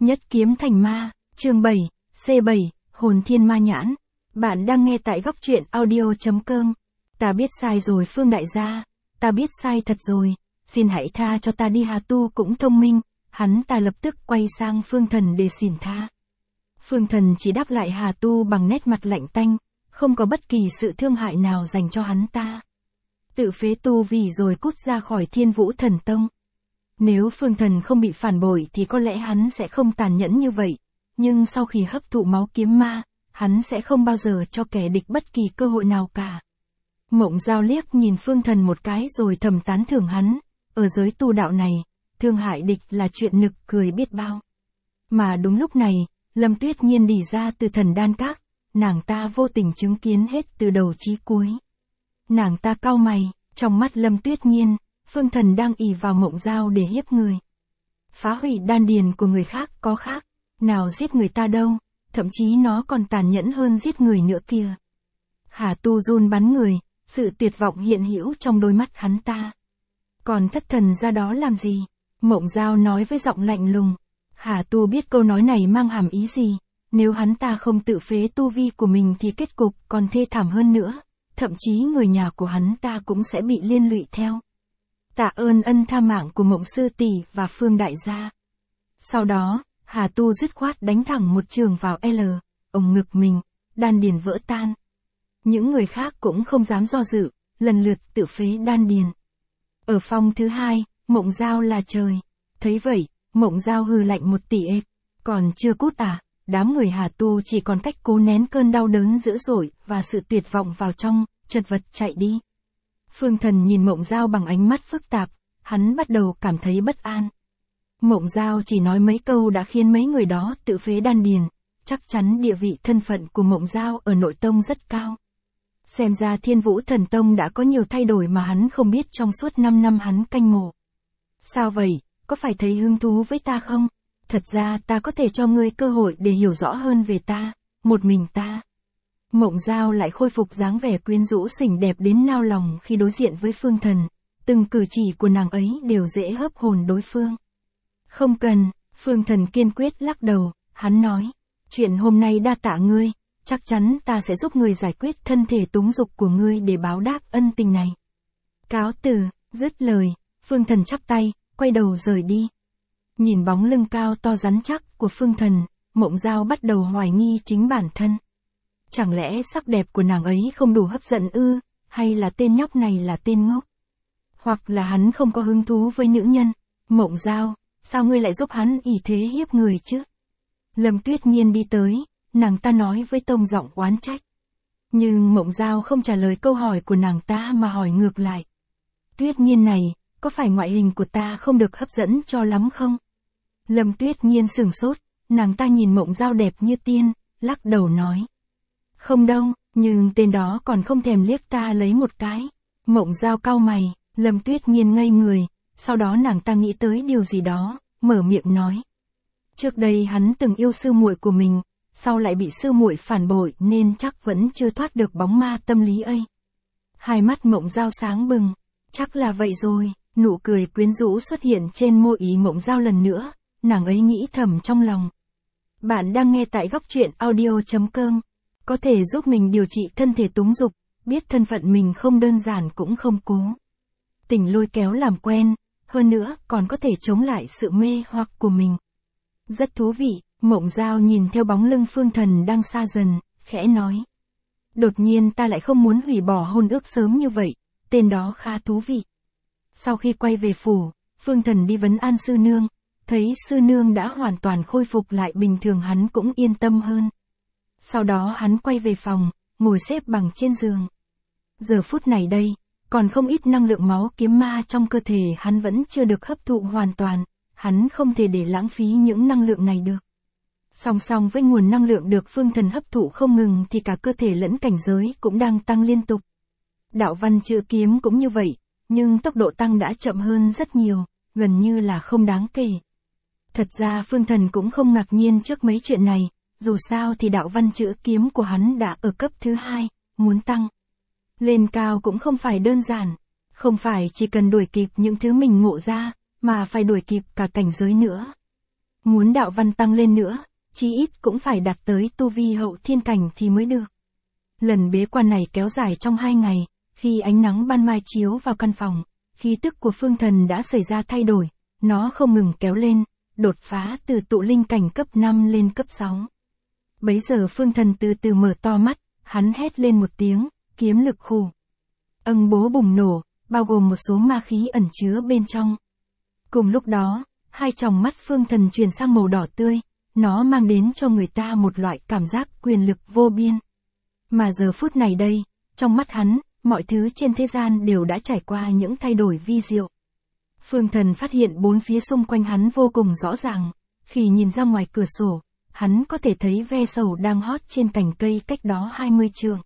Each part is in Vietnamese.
Nhất kiếm thành ma, chương 7, C7, hồn thiên ma nhãn. Bạn đang nghe tại góc truyện audio.com. Ta biết sai rồi Phương đại gia, ta biết sai thật rồi, xin hãy tha cho ta đi. Hà Tu cũng thông minh, hắn ta lập tức quay sang Phương Thần để xin tha. Phương Thần chỉ đáp lại Hà Tu bằng nét mặt lạnh tanh, không có bất kỳ sự thương hại nào dành cho hắn ta. Tự phế tu vì rồi cút ra khỏi Thiên Vũ Thần Tông. Nếu Phương Thần không bị phản bội thì có lẽ hắn sẽ không tàn nhẫn như vậy, nhưng sau khi hấp thụ máu kiếm ma, hắn sẽ không bao giờ cho kẻ địch bất kỳ cơ hội nào cả. Mộng Giao liếc nhìn Phương Thần một cái rồi thầm tán thưởng hắn, ở giới tu đạo này, thương hại địch là chuyện nực cười biết bao. Mà đúng lúc này, Lâm Tuyết Nhiên đi ra từ Thần Đan Các, nàng ta vô tình chứng kiến hết từ đầu chí cuối. Nàng ta cau mày, trong mắt Lâm Tuyết Nhiên, Phương Thần đang ỷ vào Mộng Giao để hiếp người. Phá hủy đan điền của người khác có khác, nào giết người ta đâu, thậm chí nó còn tàn nhẫn hơn giết người nữa kìa. Hà Tu run bắn người, sự tuyệt vọng hiện hữu trong đôi mắt hắn ta. Còn thất thần ra đó làm gì? Mộng Giao nói với giọng lạnh lùng. Hà Tu biết câu nói này mang hàm ý gì, nếu hắn ta không tự phế tu vi của mình thì kết cục còn thê thảm hơn nữa, thậm chí người nhà của hắn ta cũng sẽ bị liên lụy theo. Tạ ơn ân tha mạng của Mộng sư tỷ và Phương đại gia. Sau đó, Hà Tu dứt khoát đánh thẳng một trường vào ống ngực mình, đan điền vỡ tan. Những người khác cũng không dám do dự, lần lượt tự phế đan điền. Ở phòng thứ hai, Mộng Giao là trời. Thấy vậy, Mộng Giao hừ lạnh một tỷ ếch. Còn chưa cút à? Đám người Hà Tu chỉ còn cách cố nén cơn đau đớn dữ dội và sự tuyệt vọng vào trong, chật vật chạy đi. Phương Thần nhìn Mộng Giao bằng ánh mắt phức tạp, hắn bắt đầu cảm thấy bất an. Mộng Giao chỉ nói mấy câu đã khiến mấy người đó tự phế đan điền, chắc chắn địa vị thân phận của Mộng Giao ở nội tông rất cao. Xem ra Thiên Vũ Thần Tông đã có nhiều thay đổi mà hắn không biết trong suốt 5 năm hắn canh mộ. Sao vậy, có phải thấy hứng thú với ta không? Thật ra ta có thể cho ngươi cơ hội để hiểu rõ hơn về ta, một mình ta. Mộng Giao lại khôi phục dáng vẻ quyến rũ xinh đẹp đến nao lòng khi đối diện với Phương Thần, từng cử chỉ của nàng ấy đều dễ hấp hồn đối phương. Không cần, Phương Thần kiên quyết lắc đầu, hắn nói, chuyện hôm nay đa tạ ngươi, chắc chắn ta sẽ giúp ngươi giải quyết thân thể túng dục của ngươi để báo đáp ân tình này. Cáo từ, dứt lời, Phương Thần chắp tay, quay đầu rời đi. Nhìn bóng lưng cao to rắn chắc của Phương Thần, Mộng Giao bắt đầu hoài nghi chính bản thân. Chẳng lẽ sắc đẹp của nàng ấy không đủ hấp dẫn ư, hay là tên nhóc này là tên ngốc? Hoặc là hắn không có hứng thú với nữ nhân? Mộng Giao, sao ngươi lại giúp hắn ỷ thế hiếp người chứ? Lâm Tuyết Nhiên đi tới, nàng ta nói với tông giọng oán trách. Nhưng Mộng Giao không trả lời câu hỏi của nàng ta mà hỏi ngược lại. Tuyết Nhiên này, có phải ngoại hình của ta không được hấp dẫn cho lắm không? Lâm Tuyết Nhiên sửng sốt, nàng ta nhìn Mộng Giao đẹp như tiên, lắc đầu nói. Không đâu, nhưng tên đó còn không thèm liếc ta lấy một cái. Mộng Giao cau mày, Lâm Tuyết Nhiên ngây người, sau đó nàng ta nghĩ tới điều gì đó, mở miệng nói. Trước đây hắn từng yêu sư muội của mình, sau lại bị sư muội phản bội nên chắc vẫn chưa thoát được bóng ma tâm lý ấy. Hai mắt Mộng Giao sáng bừng, chắc là vậy rồi, nụ cười quyến rũ xuất hiện trên môi ý Mộng Giao lần nữa, nàng ấy nghĩ thầm trong lòng. Bạn đang nghe tại góc truyện audio.com. Có thể giúp mình điều trị thân thể túng dục, biết thân phận mình không đơn giản cũng không cố tình lôi kéo làm quen, hơn nữa còn có thể chống lại sự mê hoặc của mình. Rất thú vị, Mộng Giao nhìn theo bóng lưng Phương Thần đang xa dần, khẽ nói. Đột nhiên ta lại không muốn hủy bỏ hôn ước sớm như vậy, tên đó khá thú vị. Sau khi quay về phủ, Phương Thần đi vấn an sư nương, thấy sư nương đã hoàn toàn khôi phục lại bình thường hắn cũng yên tâm hơn. Sau đó hắn quay về phòng, ngồi xếp bằng trên giường. Giờ phút này đây, còn không ít năng lượng máu kiếm ma trong cơ thể hắn vẫn chưa được hấp thụ hoàn toàn, hắn không thể để lãng phí những năng lượng này được. Song song với nguồn năng lượng được Phương Thần hấp thụ không ngừng thì cả cơ thể lẫn cảnh giới cũng đang tăng liên tục. Đạo văn chữ kiếm cũng như vậy, nhưng tốc độ tăng đã chậm hơn rất nhiều, gần như là không đáng kể. Thật ra Phương Thần cũng không ngạc nhiên trước mấy chuyện này, dù sao thì đạo văn chữ kiếm của hắn đã ở cấp thứ 2, muốn tăng lên cao cũng không phải đơn giản, không phải chỉ cần đuổi kịp những thứ mình ngộ ra, mà phải đuổi kịp cả cảnh giới nữa. Muốn đạo văn tăng lên nữa, chí ít cũng phải đạt tới tu vi hậu thiên cảnh thì mới được. Lần bế quan này kéo dài trong 2 ngày, khi ánh nắng ban mai chiếu vào căn phòng, khí tức của Phương Thần đã xảy ra thay đổi, nó không ngừng kéo lên, đột phá từ tụ linh cảnh cấp 5 lên cấp 6. Bấy giờ Phương Thần từ từ mở to mắt, hắn hét lên một tiếng, kiếm lực khù. Âng bố bùng nổ, bao gồm một số ma khí ẩn chứa bên trong. Cùng lúc đó, hai tròng mắt Phương Thần chuyển sang màu đỏ tươi, nó mang đến cho người ta một loại cảm giác quyền lực vô biên. Mà giờ phút này đây, trong mắt hắn, mọi thứ trên thế gian đều đã trải qua những thay đổi vi diệu. Phương Thần phát hiện bốn phía xung quanh hắn vô cùng rõ ràng, khi nhìn ra ngoài cửa sổ, hắn có thể thấy ve sầu đang hót trên cành cây cách đó 20 trượng.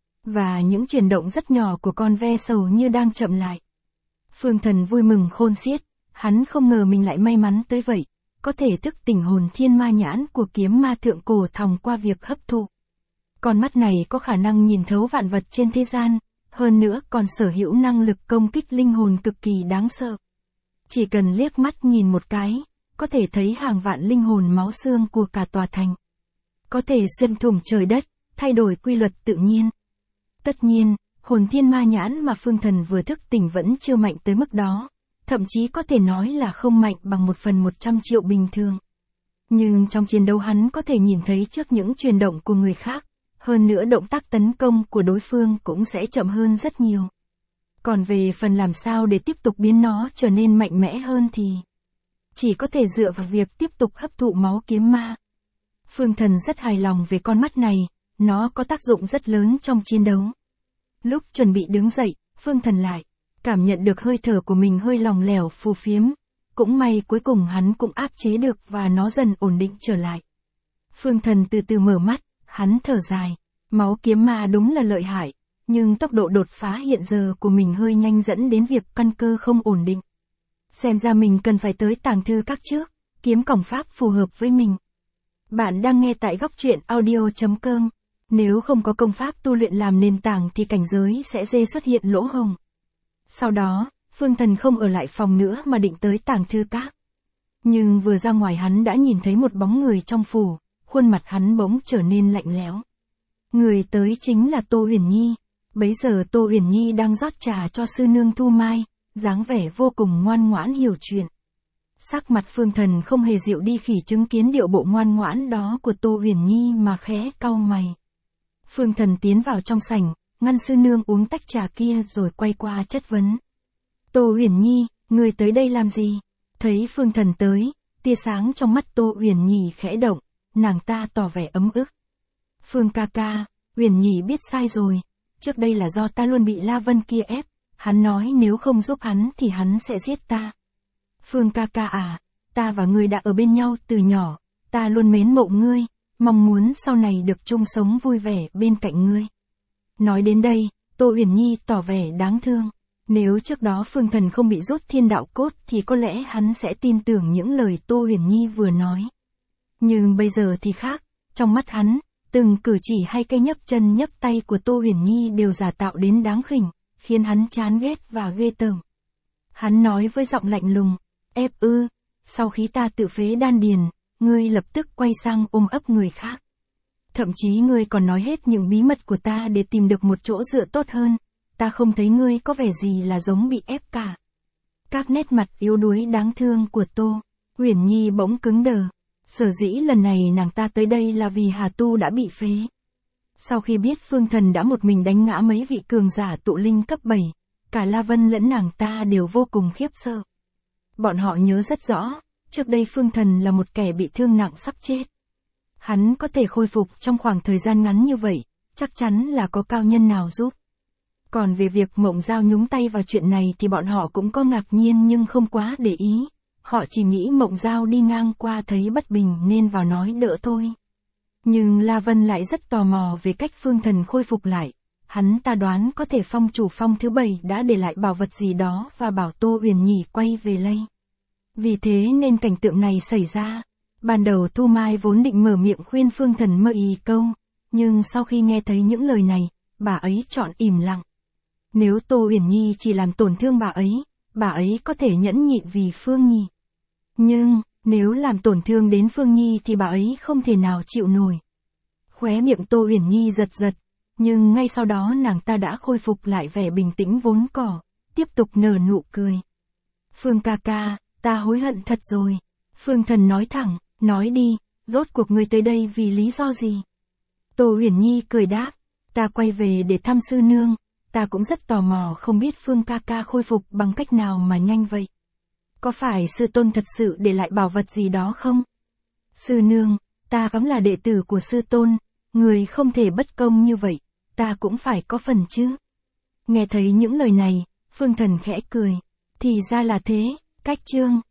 Và những chuyển động rất nhỏ của con ve sầu như đang chậm lại. Phương Thần vui mừng khôn xiết, hắn không ngờ mình lại may mắn tới vậy, có thể thức tỉnh hồn thiên ma nhãn của kiếm ma thượng cổ thông qua việc hấp thụ. Con mắt này có khả năng nhìn thấu vạn vật trên thế gian, hơn nữa còn sở hữu năng lực công kích linh hồn cực kỳ đáng sợ. Chỉ cần liếc mắt nhìn một cái, có thể thấy hàng vạn linh hồn máu xương của cả tòa thành. Có thể xuyên thủng trời đất, thay đổi quy luật tự nhiên. Tất nhiên, hồn thiên ma nhãn mà Phương Thần vừa thức tỉnh vẫn chưa mạnh tới mức đó, thậm chí có thể nói là không mạnh bằng 1/100 triệu bình thường. Nhưng trong chiến đấu hắn có thể nhìn thấy trước những chuyển động của người khác, hơn nữa động tác tấn công của đối phương cũng sẽ chậm hơn rất nhiều. Còn về phần làm sao để tiếp tục biến nó trở nên mạnh mẽ hơn thì chỉ có thể dựa vào việc tiếp tục hấp thụ máu kiếm ma. Phương Thần rất hài lòng về con mắt này, nó có tác dụng rất lớn trong chiến đấu. Lúc chuẩn bị đứng dậy, Phương Thần lại cảm nhận được hơi thở của mình hơi lỏng lẻo phù phiếm. Cũng may cuối cùng hắn cũng áp chế được và nó dần ổn định trở lại. Phương Thần từ từ mở mắt, hắn thở dài. Máu kiếm ma đúng là lợi hại, nhưng tốc độ đột phá hiện giờ của mình hơi nhanh dẫn đến việc căn cơ không ổn định. Xem ra mình cần phải tới tàng thư các trước, kiếm cổng pháp phù hợp với mình. Bạn đang nghe tại góc truyện audio.com. Nếu không có công pháp tu luyện làm nền tảng thì cảnh giới sẽ dễ xuất hiện lỗ hổng. Sau đó, Phương Thần không ở lại phòng nữa mà định tới tàng thư các. Nhưng vừa ra ngoài hắn đã nhìn thấy một bóng người trong phủ, khuôn mặt hắn bỗng trở nên lạnh lẽo. Người tới chính là Tô Uyển Nhi. Bấy giờ Tô Uyển Nhi đang rót trà cho sư nương Thu Mai, dáng vẻ vô cùng ngoan ngoãn hiểu chuyện. Sắc mặt Phương Thần không hề dịu đi khi chứng kiến điệu bộ ngoan ngoãn đó của Tô Uyển Nhi mà khẽ cau mày. Phương Thần tiến vào trong sảnh, ngăn sư nương uống tách trà kia rồi quay qua chất vấn. Tô Uyển Nhi, người tới đây làm gì? Thấy Phương Thần tới, tia sáng trong mắt Tô Uyển Nhi khẽ động, nàng ta tỏ vẻ ấm ức. Phương ca ca, Uyển Nhi biết sai rồi, trước đây là do ta luôn bị La Vân kia ép, hắn nói nếu không giúp hắn thì hắn sẽ giết ta. Phương ca ca à, ta và ngươi đã ở bên nhau từ nhỏ, ta luôn mến mộ ngươi, mong muốn sau này được chung sống vui vẻ bên cạnh ngươi. Nói đến đây, Tô Uyển Nhi tỏ vẻ đáng thương. Nếu trước đó Phương Thần không bị rút thiên đạo cốt thì có lẽ hắn sẽ tin tưởng những lời Tô Uyển Nhi vừa nói. Nhưng bây giờ thì khác, trong mắt hắn, từng cử chỉ hay cái nhấc chân nhấc tay của Tô Uyển Nhi đều giả tạo đến đáng khỉnh, khiến hắn chán ghét và ghê tởm. Hắn nói với giọng lạnh lùng, ép ư, sau khi ta tự phế đan điền, ngươi lập tức quay sang ôm ấp người khác. Thậm chí ngươi còn nói hết những bí mật của ta để tìm được một chỗ dựa tốt hơn, ta không thấy ngươi có vẻ gì là giống bị ép cả. Các nét mặt yếu đuối đáng thương của Tô Uyển Nhi bỗng cứng đờ. Sở dĩ lần này nàng ta tới đây là vì Hà Tu đã bị phế. Sau khi biết Phương Thần đã một mình đánh ngã mấy vị cường giả tụ linh cấp 7, cả La Vân lẫn nàng ta đều vô cùng khiếp sợ. Bọn họ nhớ rất rõ, trước đây Phương Thần là một kẻ bị thương nặng sắp chết. Hắn có thể khôi phục trong khoảng thời gian ngắn như vậy, chắc chắn là có cao nhân nào giúp. Còn về việc Mộng Giao nhúng tay vào chuyện này thì bọn họ cũng có ngạc nhiên nhưng không quá để ý. Họ chỉ nghĩ Mộng Giao đi ngang qua thấy bất bình nên vào nói đỡ thôi. Nhưng La Vân lại rất tò mò về cách Phương Thần khôi phục lại. Hắn ta đoán có thể phong chủ phong thứ 7 đã để lại bảo vật gì đó và bảo Tô Uyển Nhi quay về lây. Vì thế nên cảnh tượng này xảy ra. Ban đầu Thu Mai vốn định mở miệng khuyên Phương Thần mơ ý câu, nhưng sau khi nghe thấy những lời này, bà ấy chọn im lặng. Nếu Tô Uyển Nhi chỉ làm tổn thương bà ấy có thể nhẫn nhịn vì Phương Nhi. Nhưng, Nếu làm tổn thương đến Phương Nhi thì bà ấy không thể nào chịu nổi. Khóe miệng Tô Uyển Nhi giật giật, nhưng ngay sau đó nàng ta đã khôi phục lại vẻ bình tĩnh vốn có, tiếp tục nở nụ cười. Phương ca ca, ta hối hận thật rồi. Phương Thần nói thẳng, nói đi, rốt cuộc ngươi tới đây vì lý do gì? Tô Uyển Nhi cười đáp, ta quay về để thăm sư nương, ta cũng rất tò mò không biết Phương ca ca khôi phục bằng cách nào mà nhanh vậy. Có phải sư tôn thật sự để lại bảo vật gì đó không? Sư nương, ta cũng là đệ tử của sư tôn, người không thể bất công như vậy, ta cũng phải có phần chứ. Nghe thấy những lời này, Phương Thần khẽ cười, thì ra là thế, cách chương.